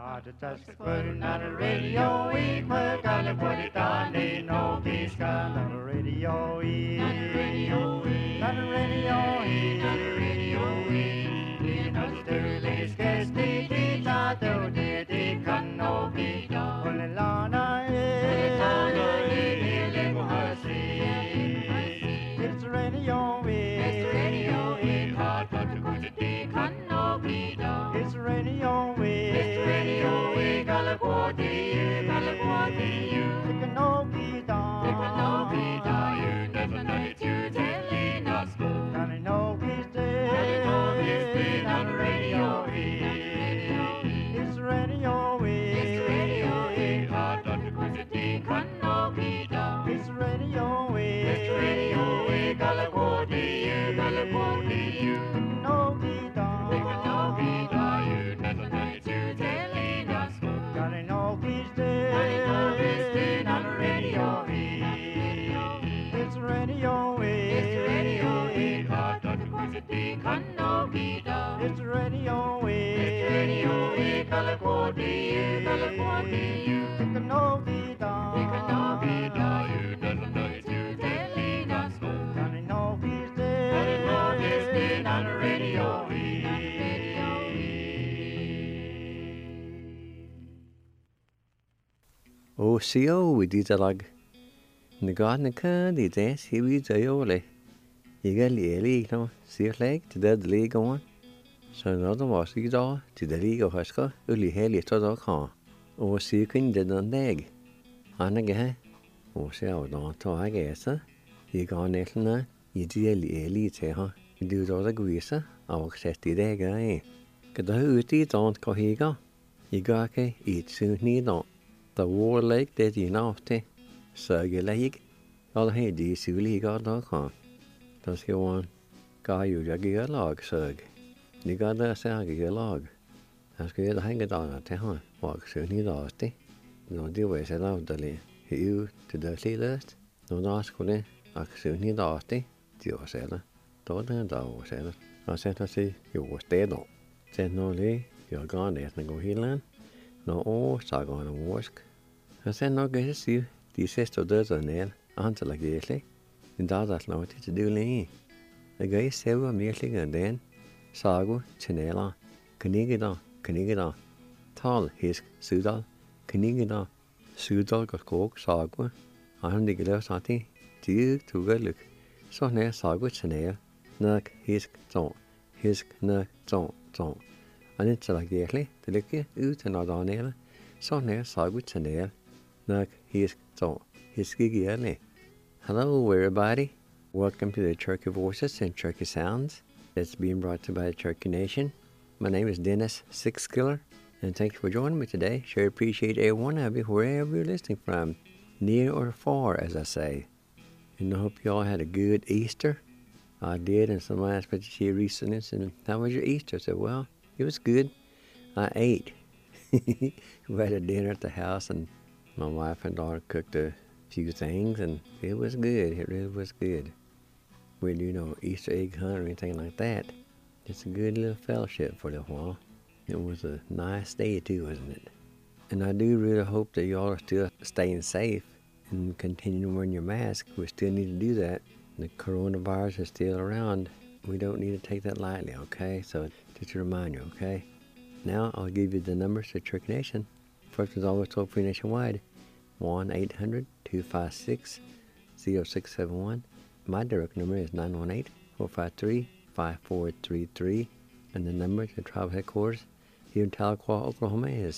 Just putting on the radio, we put gotta put it on, they know peace got on the radio, on the radio, on the radio, on the radio, you know the early sketch, they thought they can no be done. Well, the Lana is it's the radio, it's the radio, hard but the good they can no be done. It's the radio, it's the radio, we gotta go to you, gotta go to you. It can no be done, it can no be done. You never know it, you telling us go. Gotta know he's dead, gotta know he's dead on the radio. It's the radio, it's the radio, hard but the good they can no be done. It's the radio, it's the radio, we gotta go to you, gotta go to you. It can no be done, it can no be done. You never know it, you telling us go. Gotta know he's dead, gotta know he's dead on the radio. It's the radio, it's the radio, hard but the good they can no be done. It's the radio, it's the radio, we gotta go to you, gotta go to you. It can no be done, it can no be done. You never know it, you telling us go. Gotta know he's dead, gotta know he's dead on the radio. O sio we didalag. Na garden can the dance he we zayole. You got league no see leg to the league on. So another was you to the league of Husker, only heli to the car. O see can did on leg. Anna gay. O say I don't to I guess. You gone na you dearly te her. You do all the greaser. I'll accept the day guy. Get the hooty don't go here. You got eat soon need not. The war lake that you know te. Serge lake. All hey de suli got dog huh. Does he want guy you jaggy a log serg? You got the serge a log. As good hang it on at huh. Walk soon he lost te. No deal way set out the lay. You to the list. No ask for it. I soon he lost te. Deal seller. Don't know seller. I said to see you was dead on. Said no lay. You're gone there and go healing. No, så går han worsk. Og så nok jeg siger, de sidste døde ned, antal af gæslig, en dag der slår til det længe. Jeg gør selv virkelig en den, sago, tjeneler, knigger, tal, hisk, sydal, knigger, sydal, skog, sago, og han ligger lavet sådan til, de tuger lyk. Så nær sago, tjeneler, nok, hisk, nok, tårn. Og det er virkelig, det ligger ud til noget andet, så nær sagu til nær, nok hisk tårn, hisk ikke ærlig. Hello everybody, welcome to the Cherokee Voices and Cherokee Sounds. It's being brought to you by the Cherokee Nation. My name is Dennis Sixskiller, and thank you for joining me today. Sure appreciate every one of you, wherever you're listening from, near or far, as I say. And I hope you all had a good Easter. I did, and some asked me to share recently, and how was your Easter? I said, well, it was good. I ate. We had a dinner at the house, and my wife and daughter cooked a few things, and it was good. It really was good. We do Easter egg hunt or anything like that. Just a good little fellowship for a little while. It was a nice day too, wasn't it? And I do really hope that y'all are still staying safe and continue wearing your mask. We still need to do that. The coronavirus is still around. We don't need to take that lightly, okay? So just to remind you, okay? Now I'll give you the numbers to Cherokee Nation. First is always toll free nationwide. 1-800-256-0671. My direct number is 918-453-5433. And the number to tribal headquarters here in Tahlequah, Oklahoma is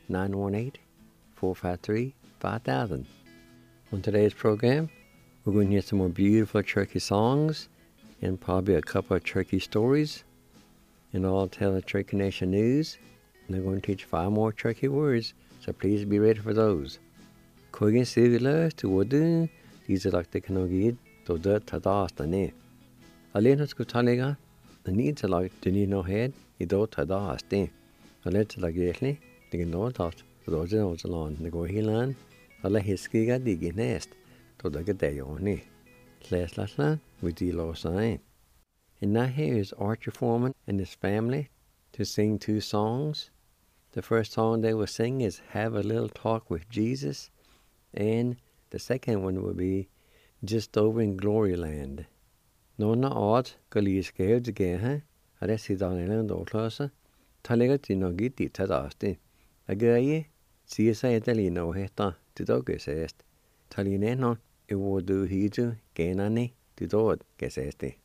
918-453-5000. On today's program, we're going to hear some more beautiful Cherokee songs and probably a couple of Cherokee stories. And I'll tell the Cherokee Nation news. And they're going to teach 5 more Cherokee words, so please be ready for those. Kogin Sivila to Wodun, these are like the Kanogid, to the Tadas the Ne. Alena Skutalega, the needs are like to need no head, you don't Tadas de. A letter like Yetli, the Genotas, those are along the Gohilan, a la Hiskiga digi nest, to the Gadayoni. Leslaslan, with the low sign. And now here is Archer Foreman and his family to sing 2 songs. The first song they will sing is Have a Little Talk with Jesus, and the second one will be Just Over in Glory Land. Nonna art gali scared to get her. I just sit on island or closer. Talega no get it at asti. A guy, see a say Delino heta to dog says. Talineno, it would do he to gain any to do it, guess esti.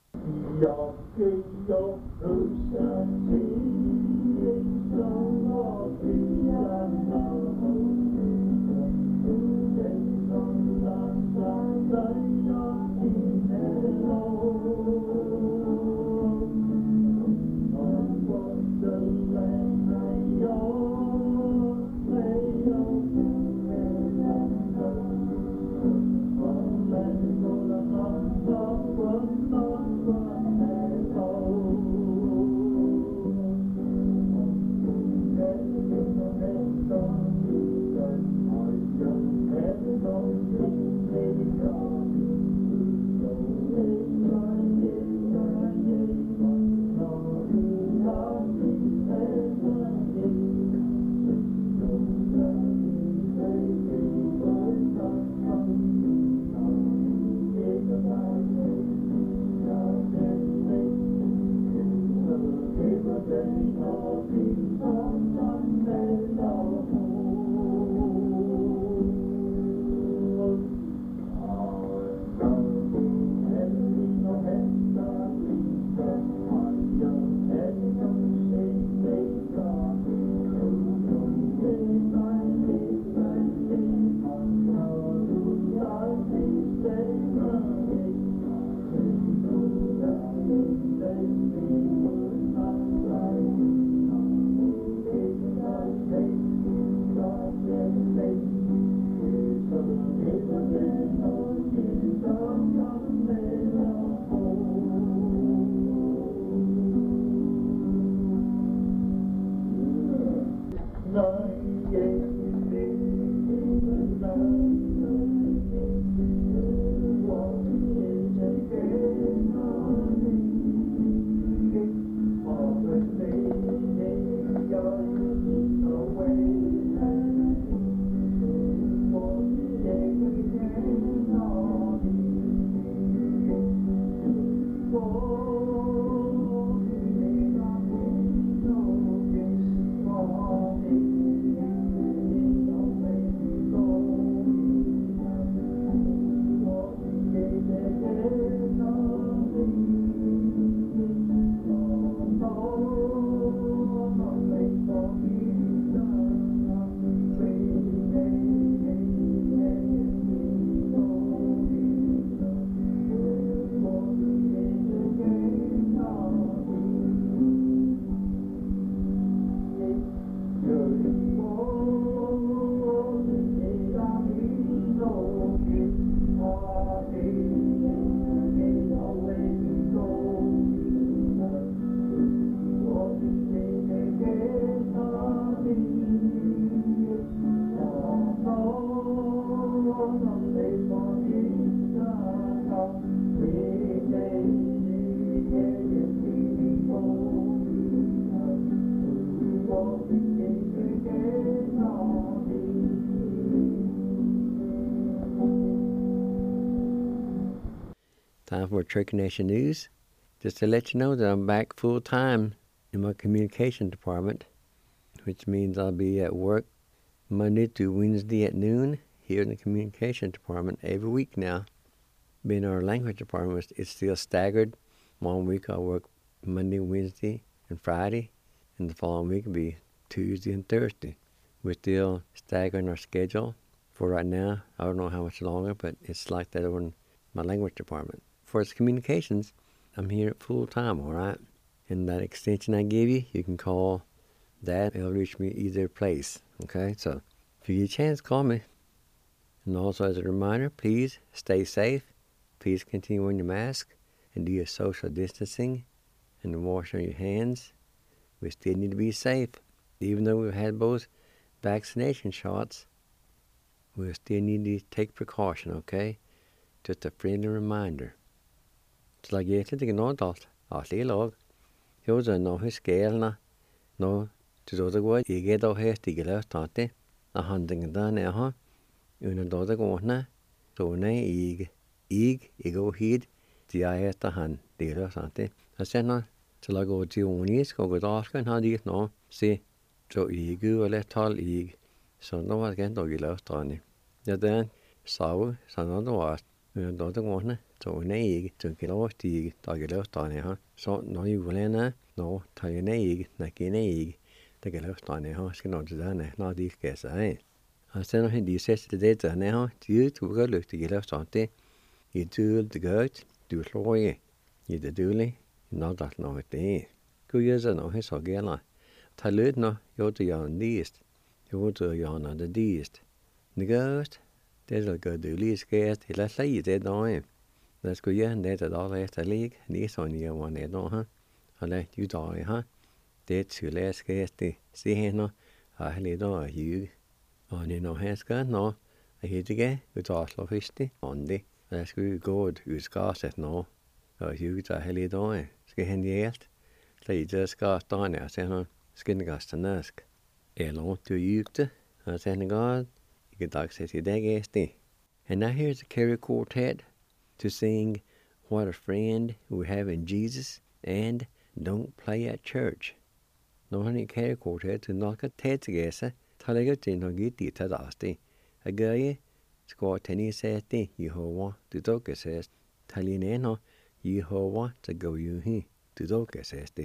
Time for Turkey Nation News. Just to let you know that I'm back full-time in my communication department, which means I'll be at work Monday to Wednesday at noon here in the communication department every week now. Being our language department, it's still staggered. 1 week I'll work Monday, Wednesday, and Friday, and the following week will be Tuesday and Thursday. We're still staggering our schedule. For right now, I don't know how much longer, but it's like that over in my language department. For its communications, I'm here full-time, all right? And that extension I gave you, you can call that. It'll reach me either place, okay? So if you get a chance, call me. And also as a reminder, please stay safe. Please continue wearing your mask and do your social distancing and washing your hands. We still need to be safe. Even though we've had both vaccination shots, we still need to take precaution, okay? Just a friendly reminder. Så la jeg til deg nå, da, at jeg lov. Jo, så nå husker jeg, nå til dårlig går, ikke dog her stiger løs tatte, og handlingen der nede her, under dårlig gårdene, så nej ikke og hit, de er efter han, det er tatte. Og senere, til at gå til unisk og gå dagsken, har de nå, se, så ikke og let tal ikke, så nå var det ikke dog i løs tatte. Ja, det er så når det var, under dårlig gårdene, så nej ikke, så ikke lov stige, der ikke løs tatte her. Så når julen nå, tager jeg nej ikke, det kan løs tatte her, skal nå til denne, når de skal sige. Og så når de sætter det der nede, de tog godt lyst til at løse det. I døl det godt, du slår i. I det døle, når der er noget det. Gud gjør sig noget så gælder. Tag lød når, jo det gør en list. Jo det gør en det list. Det godt, det der gør det lige skært, eller slet det noget. Der skulle jeg net der efter lig, lige sådan jeg var net her. Og lad du der her. Det til at skært det, se hende, og have lidt over hygge. Og når han skal nå, og hittige, vi tager slå første, åndig. Og jeg skal gå et udskarset nå, og hygge der have lidt over. Skal han hjælp, så I der skars der nær, så han skal den gaste næsk. Eller du hygge, og så han godt, ikke dagsæt i dag gæste. And now here's a Carey Quartet to sing What a Friend We Have in Jesus and Don't Play at Church. Når han i Carey Quartet til nok at tage til gæse, taler til nok i dit til dagstig. Og gør jeg, skal tænke sig det, Jehova, du dukker sig. Taler nænder, Jehova, så går jo hen, du dukker sig det.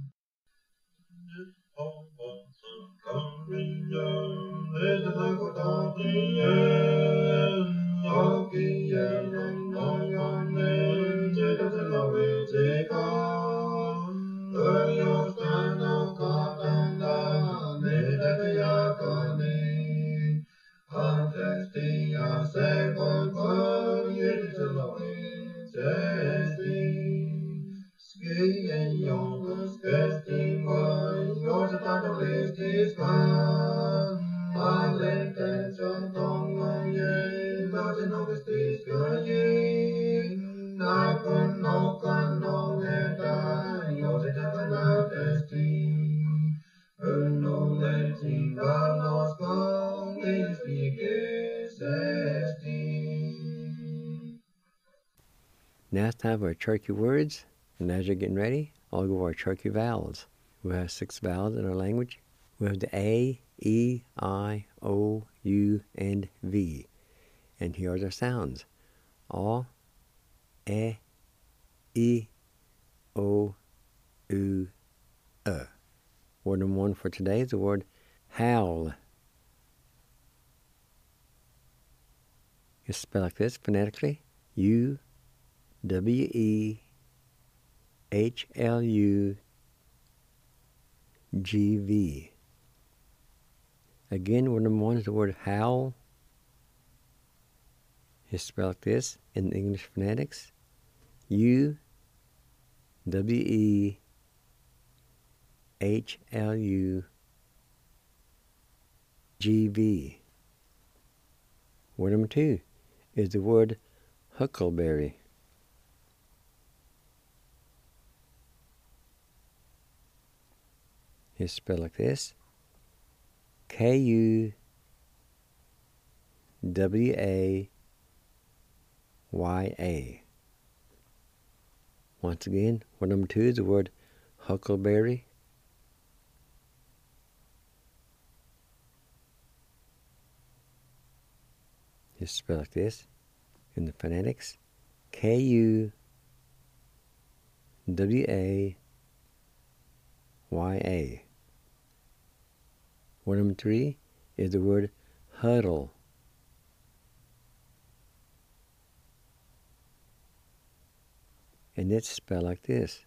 Let the Now it's time for our Cherokee words, and as you're getting ready, I'll go over our Cherokee vowels. We have 6 vowels in our language. We have the A, E, I, O, U, and V. And here are their sounds. A, E, O, U, Word number 1 for today is the word howl. It's spelled like this phonetically. U-W-E-H-L-U-G-V. Again, word number 1 is the word howl. It's spelled like this in English phonetics. U-W-E-H-L-U-G-V. Word number 2 is the word huckleberry. It's spelled like this. K-U-W-A-Y-A. Once again, word number 2 is the word huckleberry. It's spelled like this in the phonetics. K-U-W-A-Y-A. Word number 3 is the word huddle. And it's spelled like this.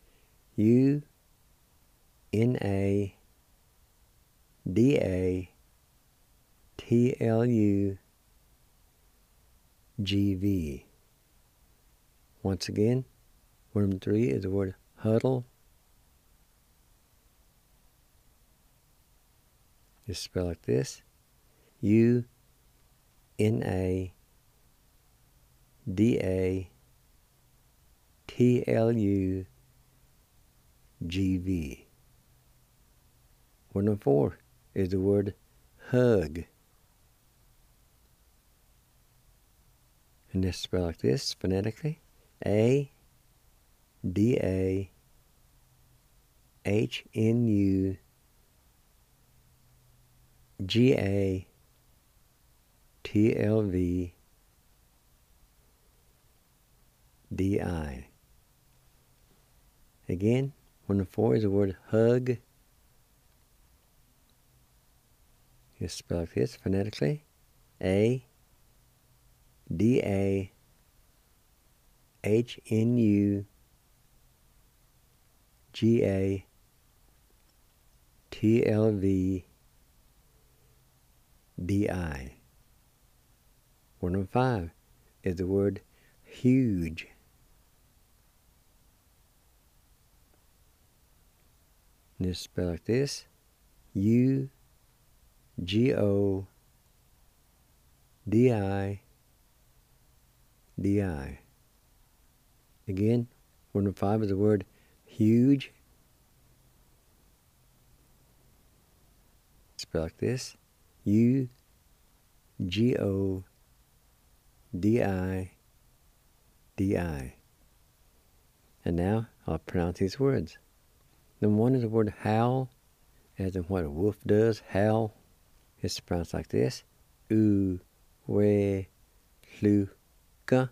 U-N-A-D-A-T-L-U-G-V. Once again, word number 3 is the word huddle. It's spelled like this. U-N-A-D-A-T-L-U-G-V. Word number 4 is the word hug. And it's spelled like this phonetically. A-D-A-H-N-U-G-A-T-L-V-D-I. Again, word number 4 is the word hug. It's spelled like this phonetically. A-D-A-H-N-U-G-A-T-L-V-D-I. Word number 5 is the word huge. And it's spelled like this. U-G-O-D-I-D-I. Again, word number 5 is the word huge. Spelled like this. U-G-O-D-I-D-I. And now I'll pronounce these words. Number 1 is the word howl, as in what a wolf does, howl. It's pronounced like this. U-we-lu-ka.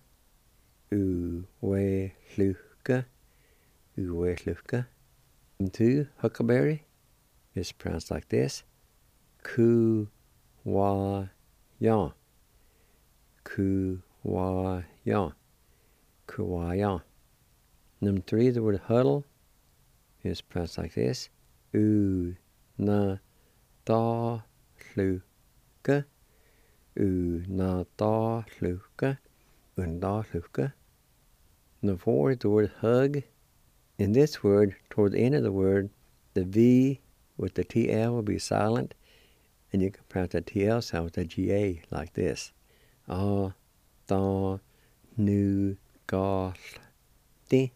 U-we-lu-ka. U-we-lu-ka. Number 2, huckleberry. It's pronounced like this. Ku-wa-yu-ka. ya. Kuwaya. Kuwaya. Number 3, the word huddle is pronounced like this. Na da luka. Na da luka. Da luka. Number 4 is the word hug. In this word, toward the end of the word, the V with the TL will be silent, and you can pronounce the TL sound with the GA like this. Da nu gal di.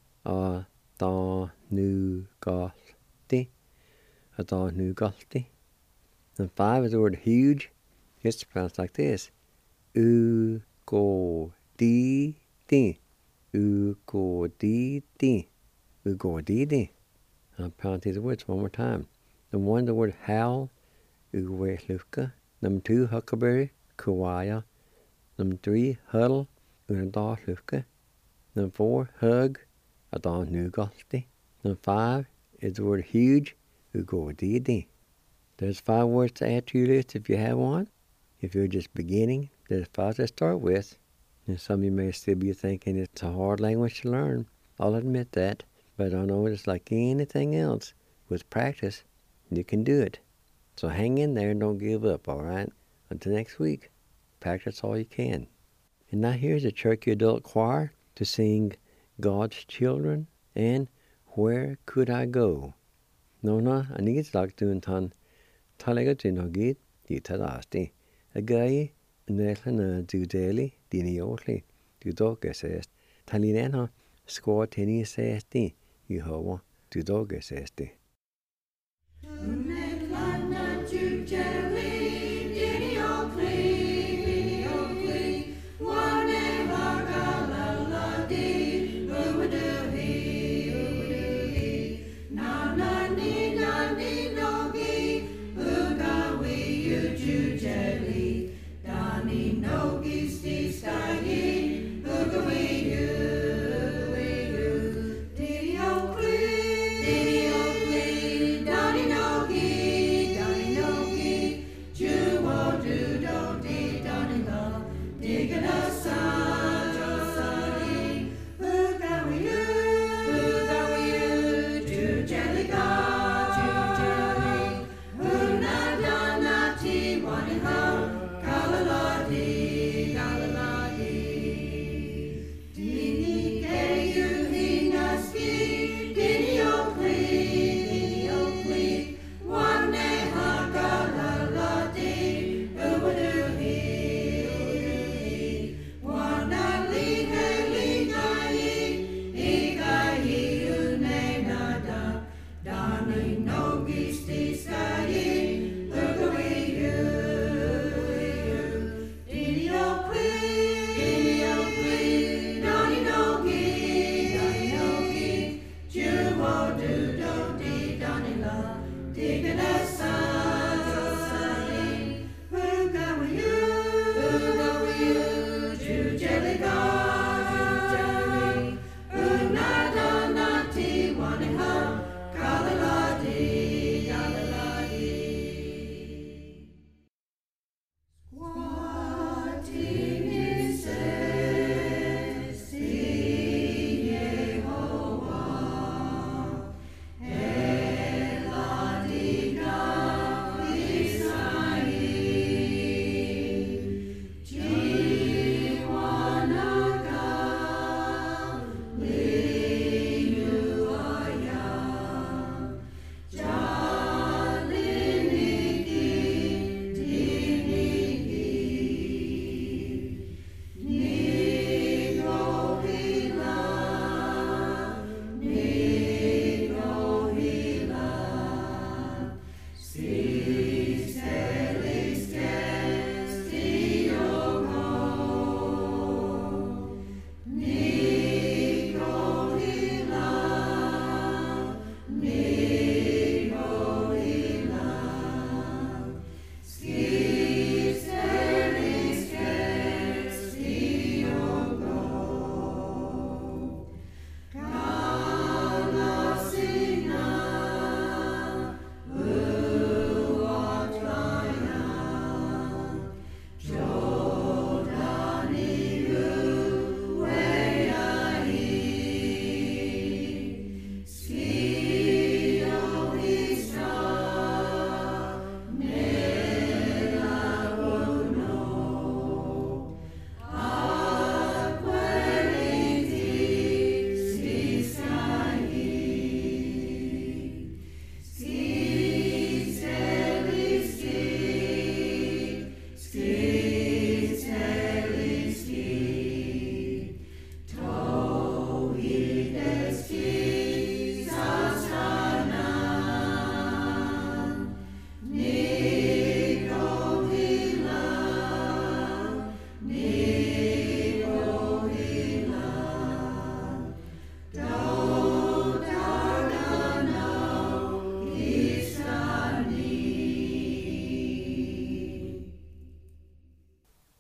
Da nu gal di. Da nu gal di. And 5 is the word huge. It's pronounced like this. Go di di. Go di di. Go di di. I'll pronounce these words one more time. Number 1, the word howl. Uwe luka. Number 2, huckleberry. Kuwaya. Number 3, huddle. Da luka. Number 4, hug. Da nu galti. Number 5 is the word huge. Go di di. There's 5 words to add to your list if you have one. If you're just beginning, there's 5 to start with. And some of you may still be thinking it's a hard language to learn. I'll admit that. But I know it's like anything else. With practice, you can do it. So hang in there and don't give up, all right? Until next week, practice all you can. And now here's the Cherokee Adult Choir to sing God's Children and Where Could I Go? Nona, anigit lagtun tan talagatun yitadasti. Agayi, Nelana Dudeli, Diniotli, Dudogesest, Talinena, Score Tennis Sesti, Yehovah, Dudogesesti.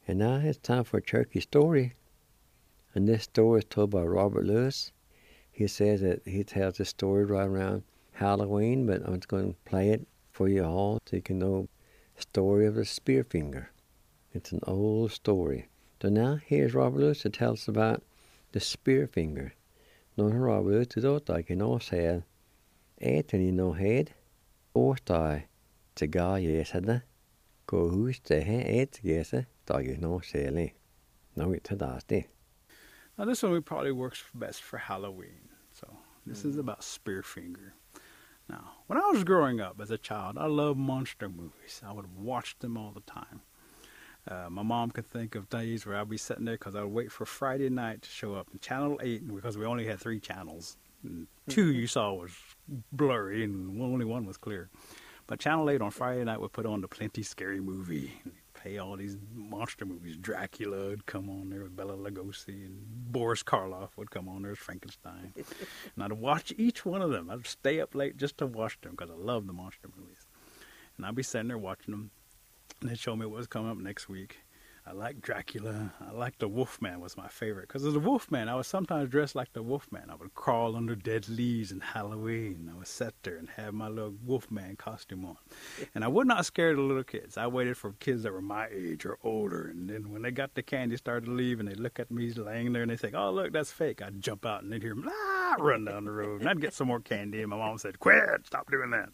And now it's time for a turkey story. And this story is told by Robert Lewis. He says that he tells this story right around Halloween, but I'm just going to play it for you all so you can know the story of the Spearfinger. It's an old story. So now here's Robert Lewis to tell us about the Spearfinger. Nå har Robert Lewis til dårlig ikke nå selv. Eten i nå hed, årstag til ga jesede. Gå hus til he et jese, dag I nå selig. Nå it's a Now this one probably works best for Halloween. So this is about Spearfinger. Now, when I was growing up as a child, I loved monster movies. I would watch them all the time. My mom could think of days where I'd be sitting there because I would wait for Friday night to show up in Channel 8 because we only had 3 channels. And 2 you saw was blurry and only 1 was clear. But Channel 8 on Friday night would put on the Plenty Scary Movie. Play all these monster movies. Dracula would come on there with Bela Lugosi, and Boris Karloff would come on there as Frankenstein. And I'd watch each one of them. I'd stay up late just to watch them because I love the monster movies. And I'd be sitting there watching them, and they'd show me what was coming up next week. I liked Dracula. I liked the Wolfman was my favorite. Because as a Wolfman, I was sometimes dressed like the Wolfman. I would crawl under dead leaves in Halloween. I would sit there and have my little Wolfman costume on. And I would not scare the little kids. I waited for kids that were my age or older. And then when they got the candy started to leave and they'd look at me laying there and they'd think, oh, look, that's fake. I'd jump out and they'd hear them run down the road. And I'd get some more candy. And my mom said, quit, stop doing that.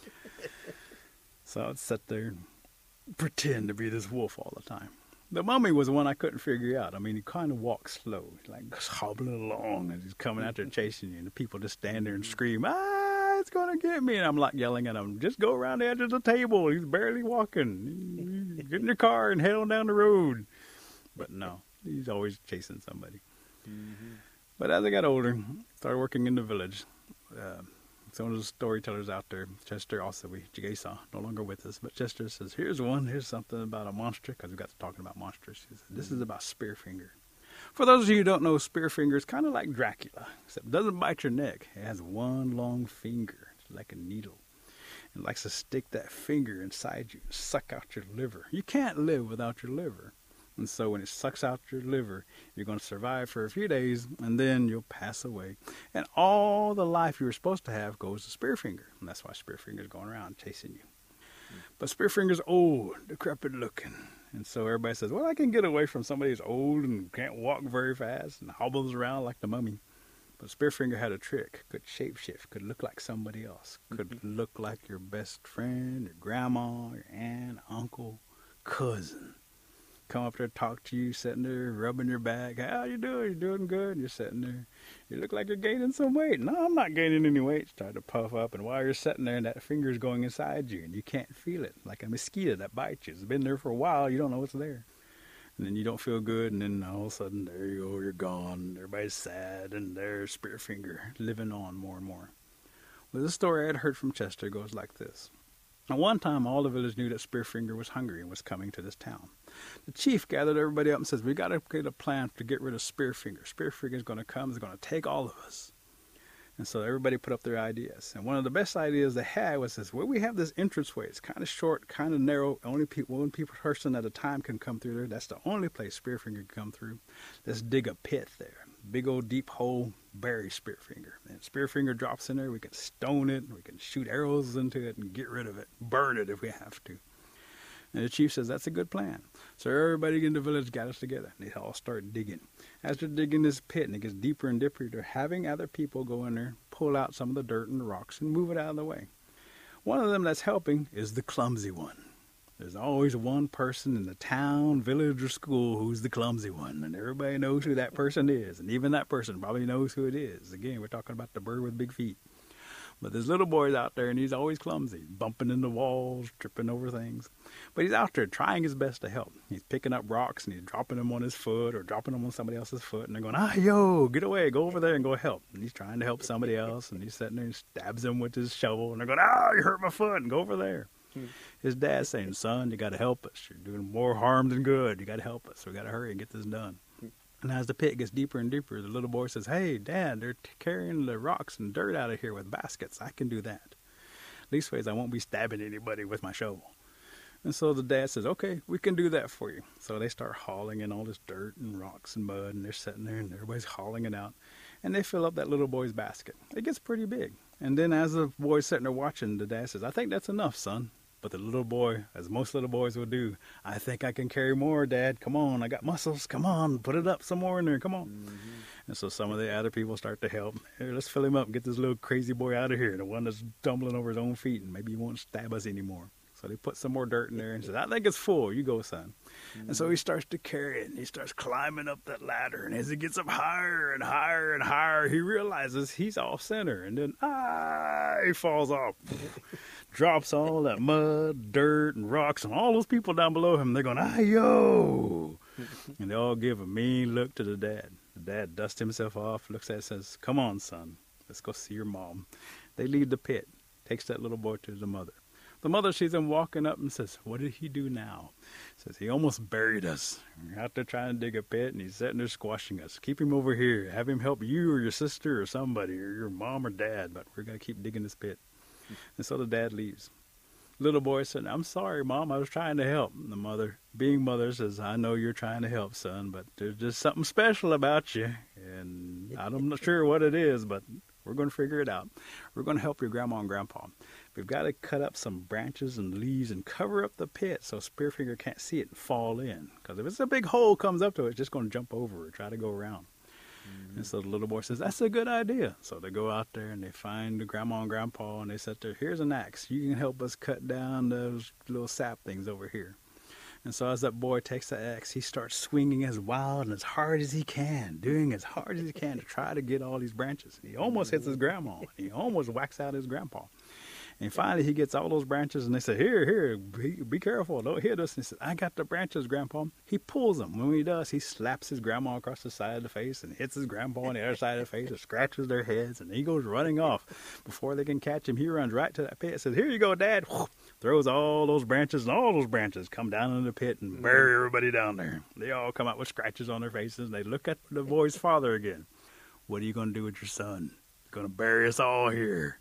So I'd sit there and pretend to be this wolf all the time. The mummy was the one I couldn't figure out. I mean, he kind of walks slow, like just hobbling along, and he's coming out there chasing you, and the people just stand there and scream, it's going to get me. And I'm like yelling at him, just go around the edge of the table. He's barely walking. Get in your car and head on down the road. But no, he's always chasing somebody. Mm-hmm. But as I got older, started working in the village, some of the storytellers out there, Chester also, Jigesa, no longer with us, but Chester says, here's something about a monster, because we got to talking about monsters. He said, this is about Spearfinger. For those of you who don't know, Spearfinger is kind of like Dracula, except it doesn't bite your neck. It has one long finger, it's like a needle. It likes to stick that finger inside you and suck out your liver. You can't live without your liver. And so when it sucks out your liver, you're going to survive for a few days, and then you'll pass away. And all the life you were supposed to have goes to Spearfinger. And that's why Spearfinger's going around chasing you. But Spearfinger's old, decrepit looking. And so everybody says, well, I can get away from somebody who's old and can't walk very fast and hobbles around like the mummy. But Spearfinger had a trick, could shapeshift, could look like somebody else, could look like your best friend, your grandma, your aunt, uncle, cousin. Come up there, talk to you, sitting there, rubbing your back. How you doing? You're doing good. And you're sitting there. You look like you're gaining some weight. No, I'm not gaining any weight. Start to puff up. And while you're sitting there, and that finger's going inside you, and you can't feel it, like a mosquito that bites you. It's been there for a while. You don't know what's there. And then you don't feel good. And then all of a sudden, there you go. You're gone. Everybody's sad. And there's Spearfinger living on more and more. Well, this story I'd heard from Chester goes like this. Now, one time, all the village knew that Spearfinger was hungry and was coming to this town. The chief gathered everybody up and says, we got to get a plan to get rid of Spearfinger. Spearfinger's going to come. He's going to take all of us. And so everybody put up their ideas. And one of the best ideas they had was this, well, we have this entranceway. It's kind of short, kind of narrow. Only one person at a time can come through there. That's the only place Spearfinger can come through. Let's dig a pit there. Big old deep hole, bury Spearfinger. And Spearfinger drops in there. We can stone it. We can shoot arrows into it and get rid of it. Burn it if we have to. And the chief says, that's a good plan. So everybody in the village gathers together. They all start digging. As they're digging this pit, and it gets deeper and deeper, they're having other people go in there, pull out some of the dirt and the rocks, and move it out of the way. One of them that's helping is the clumsy one. There's always one person in the town, village, or school who's the clumsy one, and everybody knows who that person is, and even that person probably knows who it is. Again, we're talking about the bird with big feet. But there's little boys out there, and he's always clumsy, bumping into walls, tripping over things. But he's out there trying his best to help. He's picking up rocks, and he's dropping them on his foot or dropping them on somebody else's foot, and they're going, yo, get away, go over there and go help. And he's trying to help somebody else, and he's sitting there and stabs them with his shovel, and they're going, you hurt my foot, and go over there. His dad's saying, son, you got to help us. You're doing more harm than good. You got to help us. We got to hurry and get this done. And as the pit gets deeper and deeper, the little boy says, hey, Dad, they're carrying the rocks and dirt out of here with baskets. I can do that. Leastways, I won't be stabbing anybody with my shovel. And so the dad says, okay, we can do that for you. So they start hauling in all this dirt and rocks and mud, and they're sitting there, and everybody's hauling it out. And they fill up that little boy's basket. It gets pretty big. And then as the boy's sitting there watching, the dad says, I think that's enough, son. But the little boy, as most little boys will do, I think I can carry more, Dad. Come on, I got muscles. Come on, put it up some more in there. Come on. Mm-hmm. And so some of the other people start to help. Here, let's fill him up and get this little crazy boy out of here, the one that's stumbling over his own feet, and maybe he won't stab us anymore. So they put some more dirt in there and says, I think it's full. You go, son. Mm-hmm. And so he starts to carry it, and he starts climbing up that ladder. And as he gets up higher and higher and higher, he realizes he's off center. And then, he falls off. Drops all that mud, dirt, and rocks, and all those people down below him. They're going, yo. And they all give a mean look to the dad. The dad dusts himself off, looks at it, says, come on, son. Let's go see your mom. They leave the pit. Takes that little boy to the mother. The mother sees him walking up and says, what did he do now? Says, he almost buried us. We're out there trying to dig a pit, and he's sitting there squashing us. Keep him over here. Have him help you or your sister or somebody or your mom or dad, but we're going to keep digging this pit. And so the dad leaves. Little boy said, I'm sorry, Mom, I was trying to help. And the mother, being mother, says, I know you're trying to help, son, but there's just something special about you. And I'm not sure what it is, but we're going to figure it out. We're going to help your grandma and grandpa. We've got to cut up some branches and leaves and cover up the pit so Spearfinger can't see it and fall in. Because if it's a big hole comes up to it, it's just going to jump over or try to go around. And so the little boy says, that's a good idea. So they go out there and they find the grandma and grandpa and they said, here's an axe. You can help us cut down those little sap things over here. And so as that boy takes the axe, he starts swinging as wild and as hard as he can, doing as hard as he can to try to get all these branches. And he almost hits his grandma. He almost whacks out his grandpa. And finally, he gets all those branches, and they say, here, be careful, don't hit us. And he says, I got the branches, Grandpa. He pulls them. When he does, he slaps his grandma across the side of the face and hits his grandpa on the other side of the face and scratches their heads, and he goes running off. Before they can catch him, he runs right to that pit and says, here you go, Dad. Throws all those branches, and all those branches come down in the pit and bury everybody down there. They all come out with scratches on their faces, and they look at the boy's father again. What are you going to do with your son? You're going to bury us all here.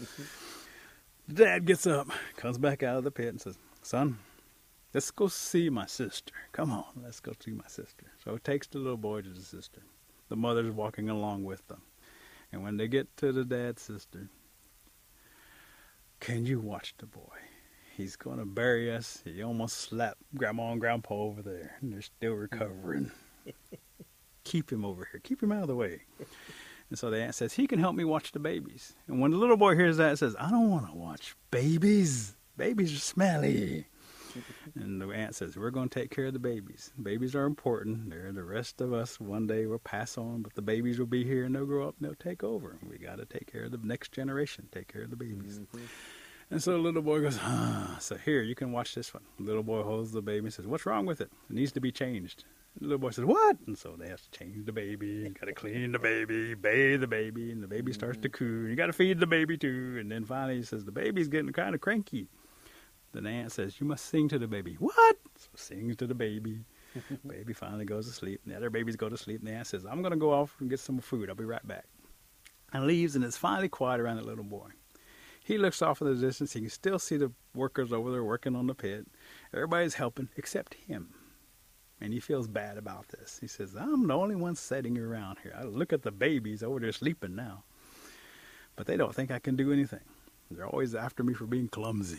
Dad gets up, comes back out of the pit and says, son, let's go see my sister. Come on, let's go see my sister. So he takes the little boy to the sister. The mother's walking along with them. And when they get to the dad's sister, can you watch the boy? He's going to bury us. He almost slapped Grandma and Grandpa over there, and they're still recovering. Keep him over here. Keep him out of the way. And so the aunt says, he can help me watch the babies. And when the little boy hears that, he says, I don't want to watch babies. Babies are smelly. And the aunt says, we're going to take care of the babies. Babies are important. They're the rest of us. One day we'll pass on, but the babies will be here, and they'll grow up, and they'll take over. We got to take care of the next generation, take care of the babies. Mm-hmm. And so the little boy goes, so here, you can watch this one. The little boy holds the baby and says, what's wrong with it? It needs to be changed. The little boy says, what? And so they have to change the baby, got to clean the baby, bathe the baby, and the baby starts to coo. You got to feed the baby too. And then finally he says, the baby's getting kind of cranky. Then the aunt says, you must sing to the baby. What? So sings to the baby. Baby finally goes to sleep. And the other babies go to sleep. And the aunt says, I'm going to go off and get some food. I'll be right back. And leaves, and it's finally quiet around the little boy. He looks off in the distance. He can still see the workers over there working on the pit. Everybody's helping except him. And he feels bad about this. He says, I'm the only one sitting around here. I look at the babies over there sleeping now. But they don't think I can do anything. They're always after me for being clumsy.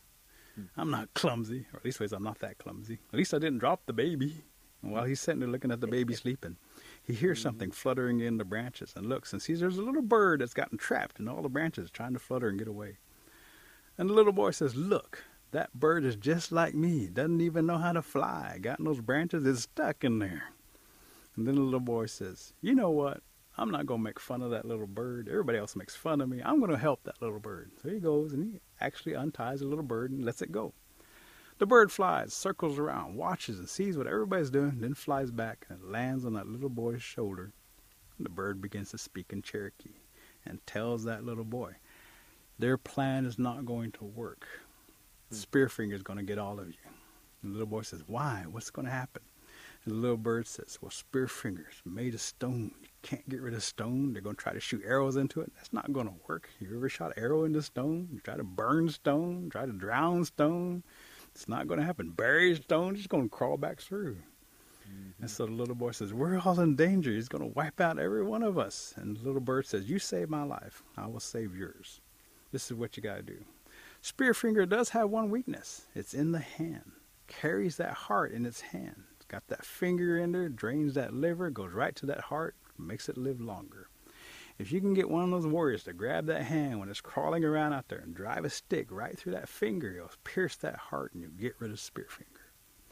I'm not clumsy. Or at least I'm not that clumsy. At least I didn't drop the baby. And while he's sitting there looking at the baby sleeping, he hears something fluttering in the branches and looks and sees there's a little bird that's gotten trapped in all the branches trying to flutter and get away. And the little boy says, look. That bird is just like me. Doesn't even know how to fly. Got in those branches. It's stuck in there. And then the little boy says, you know what? I'm not going to make fun of that little bird. Everybody else makes fun of me. I'm going to help that little bird. So he goes and he actually unties the little bird and lets it go. The bird flies, circles around, watches and sees what everybody's doing, then flies back and lands on that little boy's shoulder. And the bird begins to speak in Cherokee and tells that little boy, their plan is not going to work. Spearfinger's going to get all of you. And the little boy says, why? What's going to happen? And the little bird says, well, Spearfinger's made of stone. You can't get rid of stone. They're going to try to shoot arrows into it. That's not going to work. You ever shot an arrow into stone? You try to burn stone, try to drown stone. It's not going to happen. Bury a stone, he's going to crawl back through. And so the little boy says, we're all in danger. He's going to wipe out every one of us. And the little bird says, you saved my life. I will save yours. This is what you got to do. Spearfinger does have one weakness. It's in the hand. Carries that heart in its hand. It's got that finger in there, drains that liver, goes right to that heart, makes it live longer. If you can get one of those warriors to grab that hand when it's crawling around out there and drive a stick right through that finger, you'll pierce that heart and you'll get rid of Spearfinger.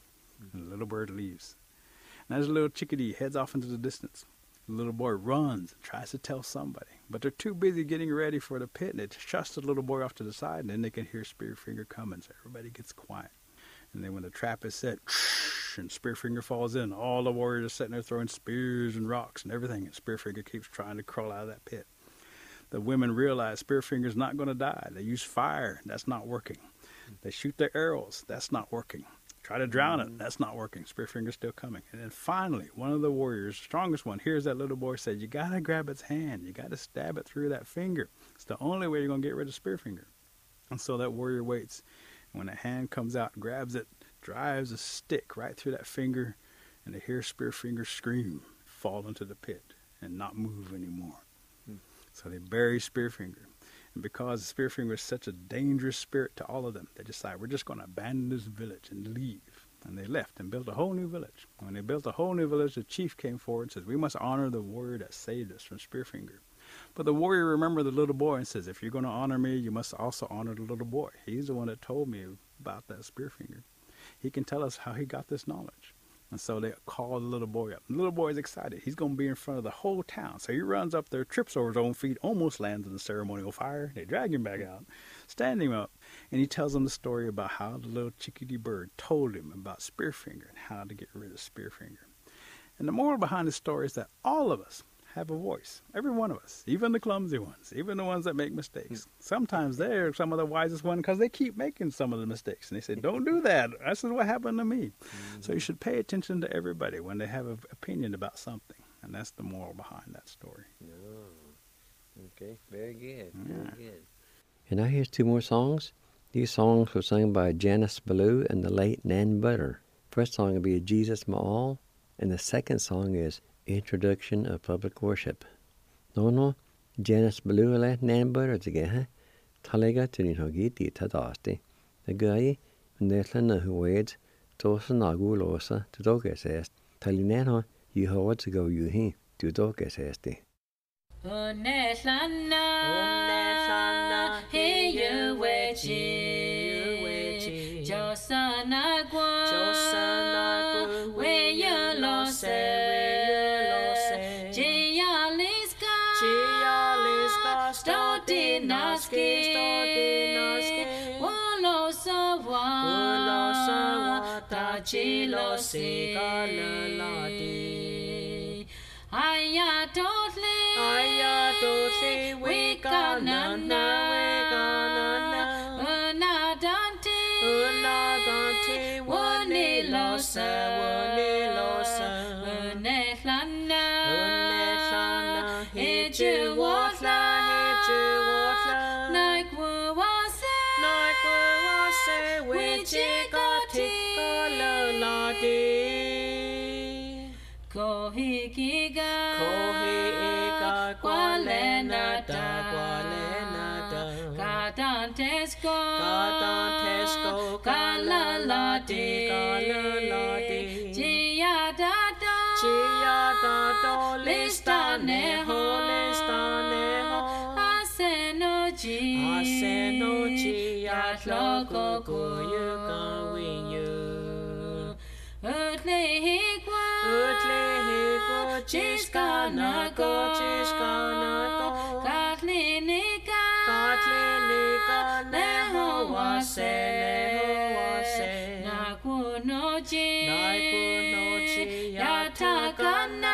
And the little bird leaves. And as the little chickadee heads off into the distance, the little boy runs and tries to tell somebody. But they're too busy getting ready for the pit, and they shush the little boy off to the side, and then they can hear Spearfinger coming, so everybody gets quiet. And then when the trap is set, and Spearfinger falls in, all the warriors are sitting there throwing spears and rocks and everything, and Spearfinger keeps trying to crawl out of that pit. The women realize Spearfinger's not going to die. They use fire. That's not working. They shoot their arrows. That's not working. Try to drown it. That's not working. Spearfinger's still coming. And then finally, one of the warriors, strongest one, hears that little boy say, you got to grab its hand. You got to stab it through that finger. It's the only way you're going to get rid of Spearfinger. And so that warrior waits. When the hand comes out, grabs it, drives a stick right through that finger, and they hear Spearfinger scream, fall into the pit, and not move anymore. So they bury Spearfinger. And because Spearfinger is such a dangerous spirit to all of them, they decide, we're just going to abandon this village and leave. And they left and built a whole new village. When they built a whole new village, the chief came forward and says, we must honor the warrior that saved us from Spearfinger. But the warrior remembered the little boy and says, if you're going to honor me, you must also honor the little boy. He's the one that told me about that Spearfinger. He can tell us how he got this knowledge. And so they call the little boy up. The little boy is excited. He's going to be in front of the whole town. So he runs up there, trips over his own feet, almost lands in the ceremonial fire. They drag him back out, stand him up, and he tells them the story about how the little chickadee bird told him about Spearfinger and how to get rid of Spearfinger. And the moral behind the story is that all of us have a voice. Every one of us, even the clumsy ones, even the ones that make mistakes. Sometimes they're some of the wisest ones because they keep making some of the mistakes. And they say, don't do that. This is what happened to me. So you should pay attention to everybody when they have an opinion about something. And that's the moral behind that story. Oh, okay. Very good. Very good. And now here's two more songs. These songs were sung by Janice Ballou and the late Nan Butter. First song will be Jesus My All, and the second song is Introduction of Public Worship. No, Janice Ballou le Nan Butter together. Talega to Nihogiti Tadasti. The guy, Netlan who waits, Tosa Nagulosa to Dogas est. Talinano, you hold to go you he to Dogas esti. Unetlana, he you wechi, Josanagua, where you lost Stodinaski, Wolosawa, Tachilosi, Ayatotli, Wikanana, Unadante, Wonilosa, Unetlana, Hijuwatla, Kohikiga, Qualenata, Catantesco, Calalati, Giadato, Listaneho, Asenoji, Atloko, Kuyuka, Winyu, Utlehikwa, Chiskanako, Katlinika, Nehowase, Nakunochi, Yatakana,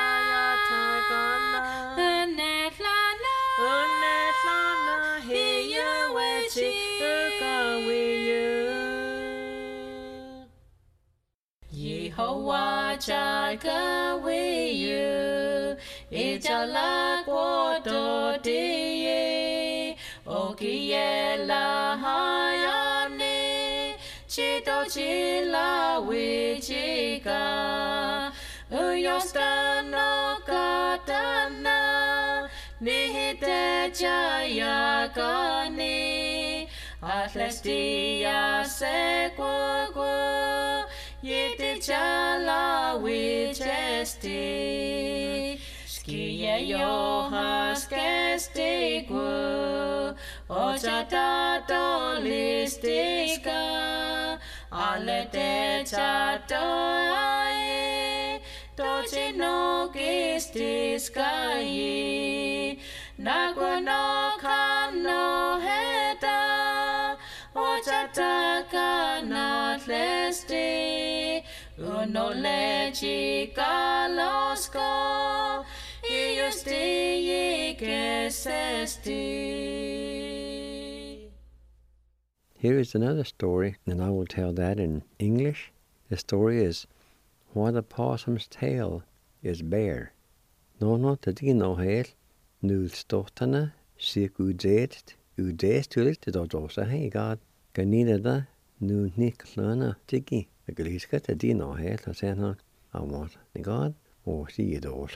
Unetlana, Hiyawechi, Ukawiyu. Yehovah Chakawiyu, Ijalakwadodiye, Okiela Hayani, Chito chila wichika Uyostano katana Nihite chaya kani Atlestia sequo Yiti chala wichesti Skia johas kestiku Ochata tolistika Alete chato ai Tochino kistiskai Naguano kano heta Ochata kanatlesti Uno lechi kalosko Here is another story, and I will tell that in English. The story is Why the Possum's Tail is Bare. No tadino hel, nul stotana, sik udestulit to dosa hey God. Ganina da, nu niklana tiki. The galiska tadino hel, I said, I want the God, or see it all.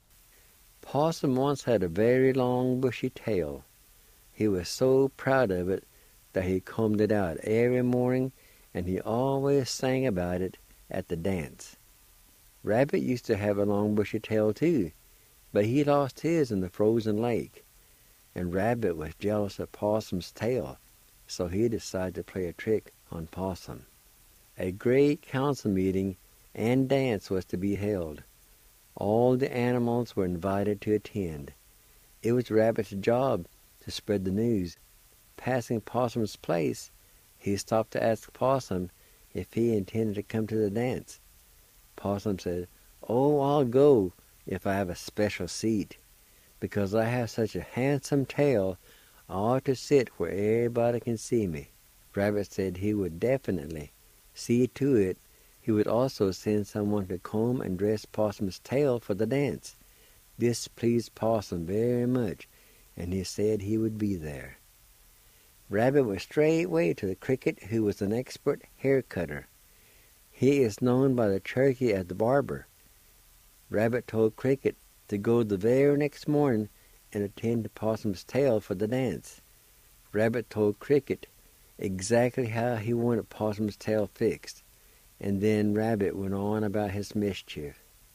Possum once had a very long bushy tail. He was so proud of it that he combed it out every morning, and he always sang about it at the dance. Rabbit used to have a long bushy tail too, but he lost his in the frozen lake, and Rabbit was jealous of Possum's tail, so he decided to play a trick on Possum. A great council meeting and dance was to be held. All the animals were invited to attend. It was Rabbit's job to spread the news. Passing Possum's place, he stopped to ask Possum if he intended to come to the dance. Possum said, "Oh, I'll go if I have a special seat. Because I have such a handsome tail, I ought to sit where everybody can see me." Rabbit said he would definitely see to it. He would also send someone to comb and dress Possum's tail for the dance. This pleased Possum very much, and he said he would be there. Rabbit went straightway to the Cricket, who was an expert hair cutter. He is known by the turkey as the barber. Rabbit told Cricket to go the very next morning and attend to Possum's tail for the dance. Rabbit told Cricket exactly how he wanted Possum's tail fixed, and then Rabbit went on about his mischief.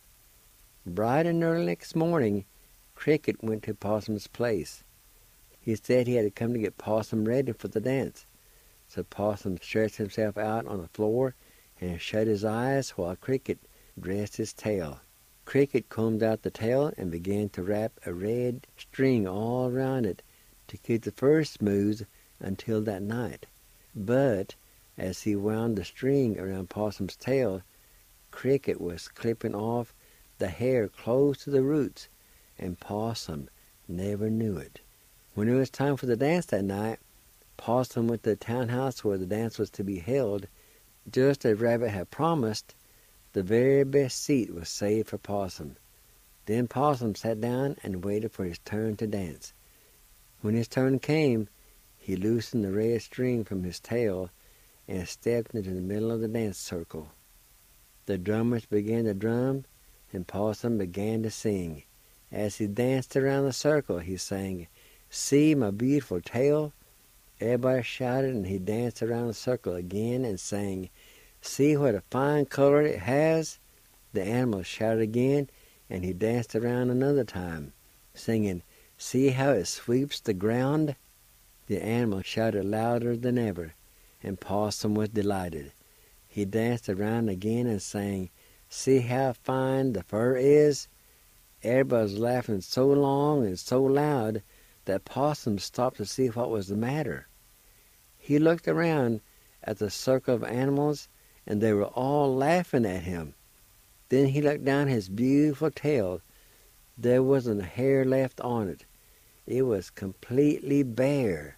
Bright and early next morning, Cricket went to Possum's place. He said he had to come to get Possum ready for the dance. So Possum stretched himself out on the floor and shut his eyes while Cricket dressed his tail. Cricket combed out the tail and began to wrap a red string all around it to keep the fur smooth until that night. But as he wound the string around Possum's tail, Cricket was clipping off the hair close to the roots, and Possum never knew it. When it was time for the dance that night, Possum went to the townhouse where the dance was to be held. Just as Rabbit had promised, the very best seat was saved for Possum. Then Possum sat down and waited for his turn to dance. When his turn came, he loosened the red string from his tail and stepped into the middle of the dance circle. The drummers began to drum, and Possum began to sing. As he danced around the circle, he sang, "See my beautiful tail." Everybody shouted, and he danced around the circle again and sang, "See what a fine color it has." The animals shouted again, and he danced around another time, singing, "See how it sweeps the ground." The animals shouted louder than ever, and Possum was delighted. He danced around again and sang, "See how fine the fur is." Everybody was laughing so long and so loud that Possum stopped to see what was the matter. He looked around at the circle of animals, and they were all laughing at him. Then he looked down his beautiful tail. There wasn't a hair left on it. It was completely bare.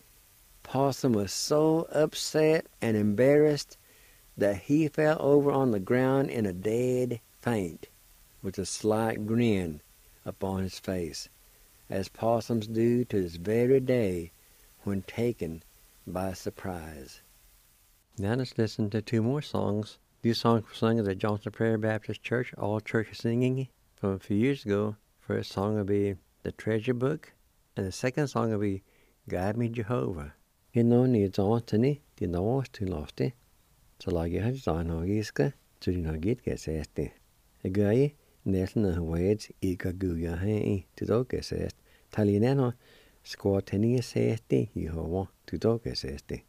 Possum was so upset and embarrassed that he fell over on the ground in a dead faint, with a slight grin upon his face, as possums do to this very day when taken by surprise. Now let's listen to two more songs. These songs were sung at the Johnson Prairie Baptist Church, all church singing, from a few years ago. First song will be The Treasure Book, and the second song will be Guide Me Jehovah. You know, needs on to me, the nose too lofty. So like you had on Augiska, so you know get sassy. A guy, Nathan and Wades, Ega Guya, hey, to dog sassy. Talinano, score tenny sassy, you want to dog sassy.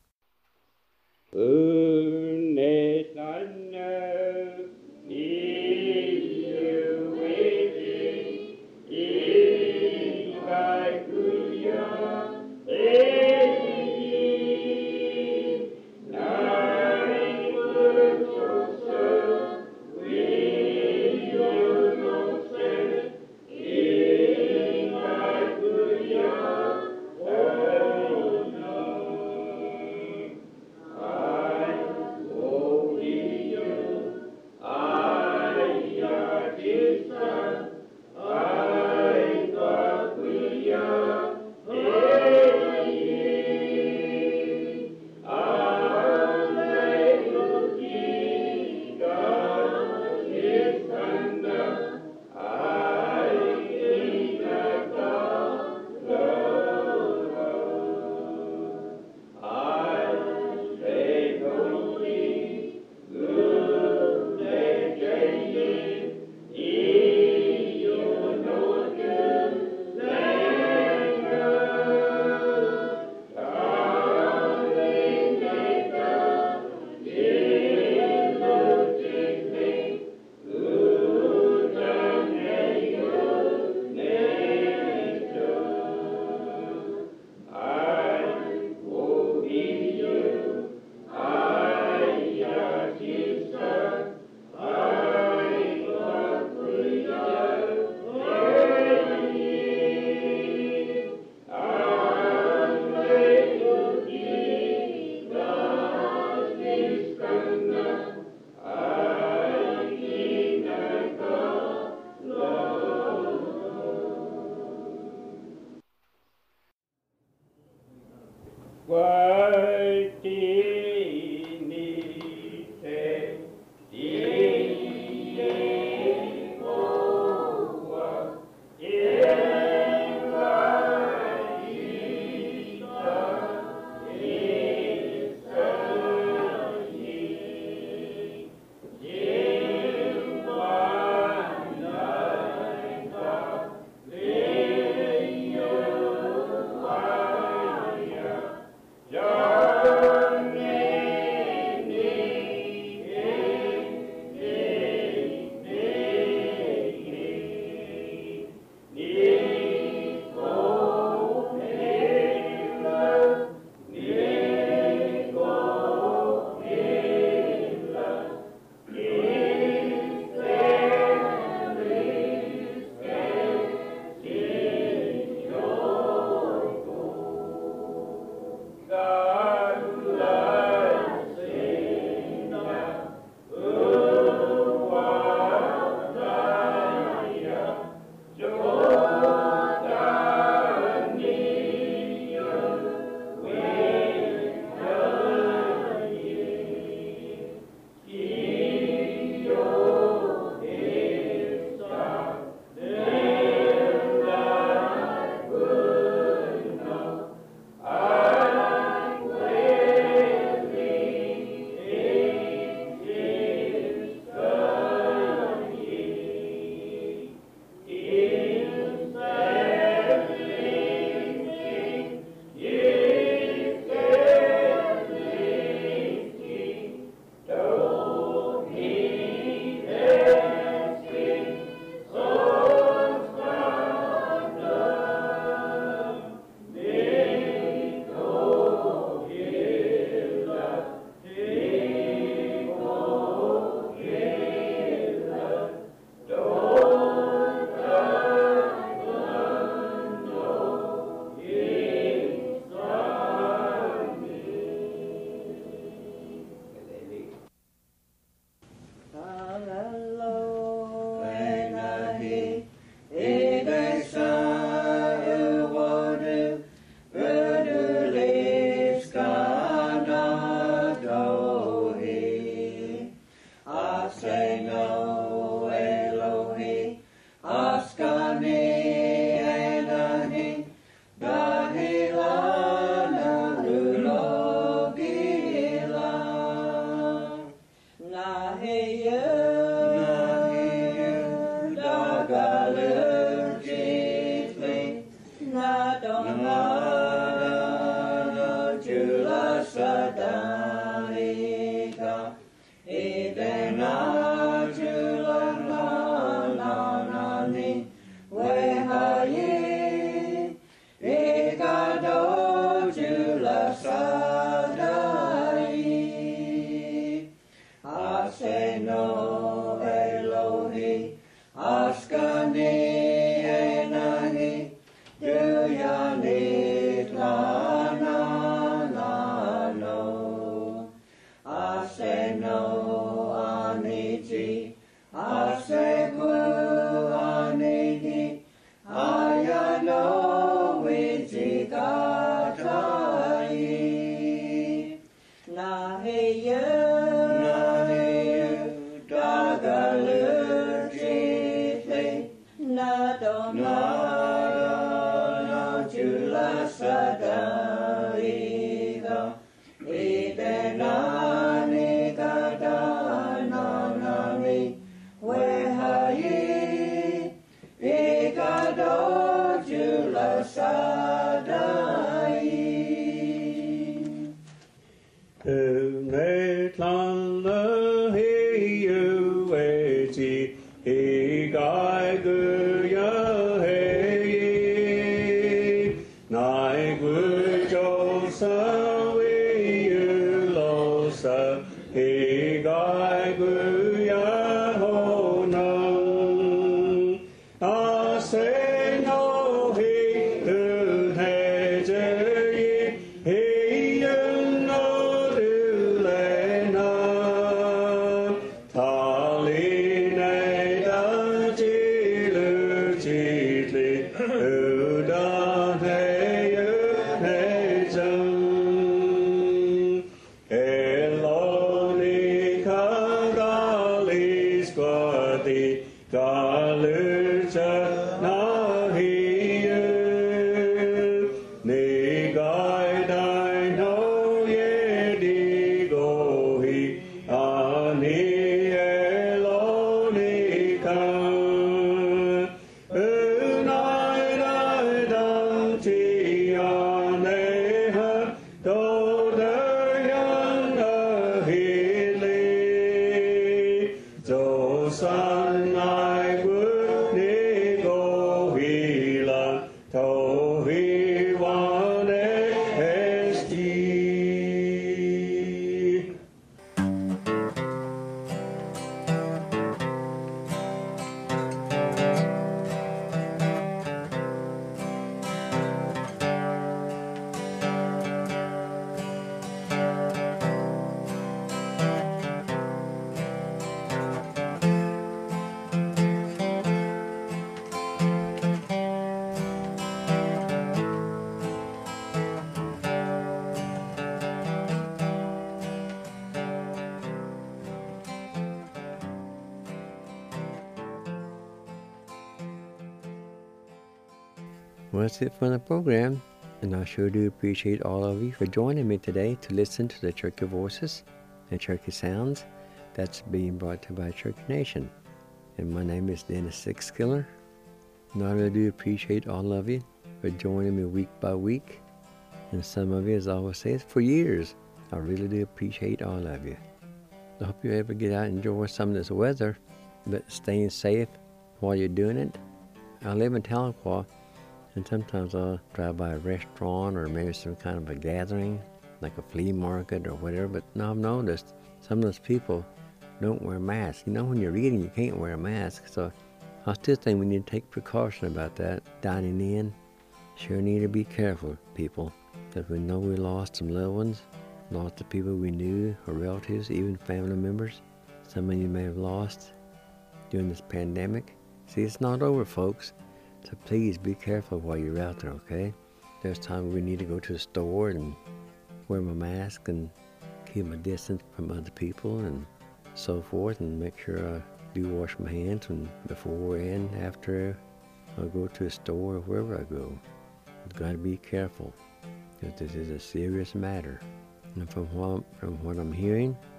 Well, that's it for the program, and I sure do appreciate all of you for joining me today to listen to the Cherokee Voices and Cherokee Sounds that's being brought to you by Cherokee Nation. And my name is Dennis Sixkiller, and I really do appreciate all of you for joining me week by week. And some of you, as I always say, for years. I really do appreciate all of you. I hope you ever get out and enjoy some of this weather, but staying safe while you're doing it. I live in Tahlequah, and sometimes I'll drive by a restaurant or maybe some kind of a gathering, like a flea market or whatever. But now I've noticed some of those people don't wear masks. You know, when you're eating, you can't wear a mask. So I still think we need to take precaution about that. Dining in, sure need to be careful, people, because we know we lost some loved ones, lost the people we knew, or relatives, even family members. Some of you may have lost during this pandemic. See, it's not over, folks. So please be careful while you're out there, okay? There's times we need to go to the store and wear my mask and keep my distance from other people and so forth, and make sure I do wash my hands before and after I go to the store or wherever I go. You've got to be careful, because this is a serious matter. And from what I'm hearing,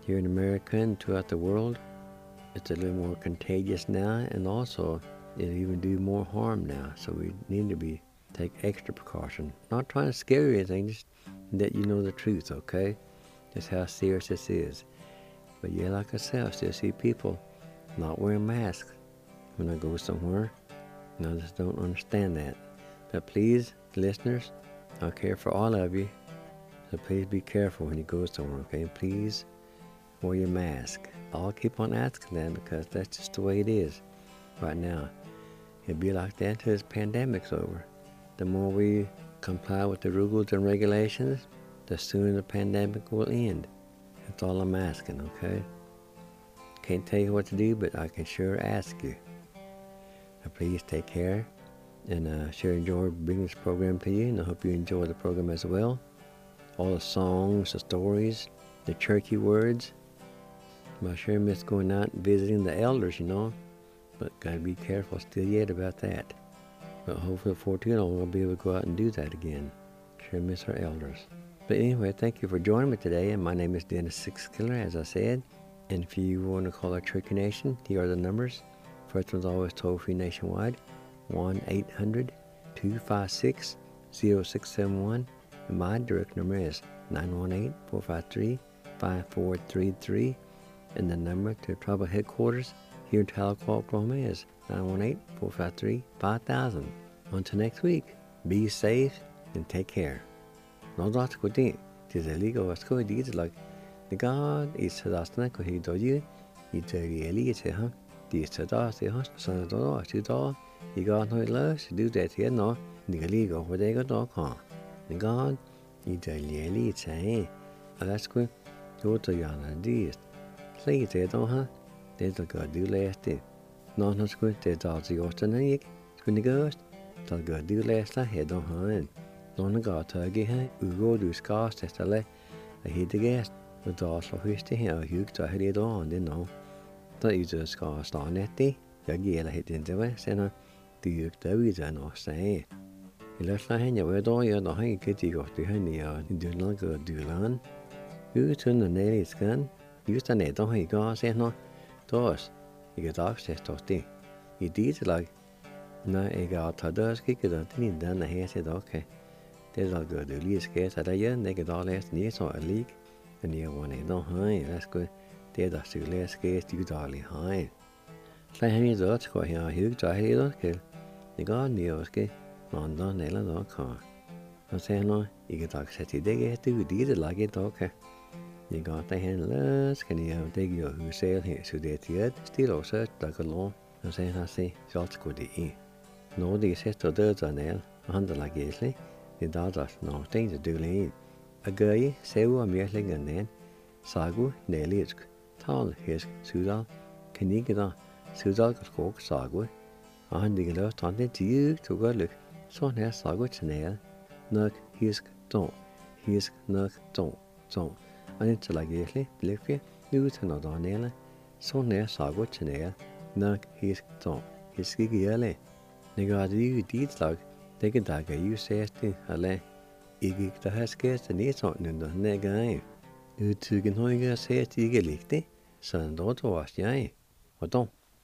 here in America and throughout the world. It's a little more contagious now, and also it'll even do more harm now. So we need to take extra precaution. Not trying to scare you or anything, just that you know the truth, okay? Just how serious this is. But yeah, like I said, I still see people not wearing masks when I go somewhere, and I just don't understand that. But please, listeners, I care for all of you, so please be careful when you go somewhere, okay? Please wear your mask. I'll keep on asking that because that's just the way it is right now. It'll be like that until this pandemic's over. The more we comply with the rules and regulations, the sooner the pandemic will end. That's all I'm asking, okay? Can't tell you what to do, but I can sure ask you. So please take care, and sure enjoy bringing this program to you, and I hope you enjoy the program as well. All the songs, the stories, the churchy words. I sure miss going out and visiting the elders, but gotta be careful still yet about that. But hopefully before too long we'll be able to go out and do that again. Sure miss our elders. But anyway, thank you for joining me today, and my name is Dennis Sixkiller, as I said. And if you want to call our Churchy Nation, here are the numbers. First one's always toll-free nationwide, 1-800-256-0671. And my direct number is 918-453-5433. And the number to tribal headquarters here in Tahlequah, Oklahoma is 918-453-5000. Until next week, be safe and take care. No doubt ko din, tis a ligo was ko deeds like the God is sadasna ko he do you, it's a really it's a this sadas the host, son of the to do, you got no loves, do that here no, the ligo where they go dog huh. The God, it's a really it's a, that's good, go to yana deeds. Say it don't there's a good do last day. No, not good, there's all the Austin, when the ghost, the good do last I had on her. Någon gav tag här, ugår du ska ställa, jag hittade gäst, och då så hyste här och hugg här i dag, det nå. Då är ska stå nätti, jag gillar hit inte va, sen du hugg där vidare nå säg. I lösla henne var då jag då har inte gått till henne jag du något du lan. Utan den där skan, just den då har jag sen nå. Då jag dag sett åt det. I det lag. Nej, jag har tagit skickat den till den här så då okej. Det er godt det lige skal så der igen det kan da læse nye så er lig men jeg var nede og hej lad os gå det der skulle læse skal du dårlig hej så han i det skal her hygge dig her skal det går nye og skal mandag eller da kan og så nå ikke dag sætte det du det lage det kan det går der hen lad skal jeg det jo huset her så det er stille og så der kan lå og så han se så skal det i når det sætter det der ned og han der lage det dadas no things to do lean. A guy sewa mierling and then sagu nelisk tal his sudal kanigida sudal skog sagu og han digger tante til to gå lyk så her sagu channel nok hisk to hisk nok to og det til lagelig blikke nu til noget danele så her sagu channel nok hisk to hisk gele negadi dit slag det kan da gøre sætte eller ikke der har sket den næsten den nægge udtrykken højere sætte ikke ligge sådan dog også jeg og dog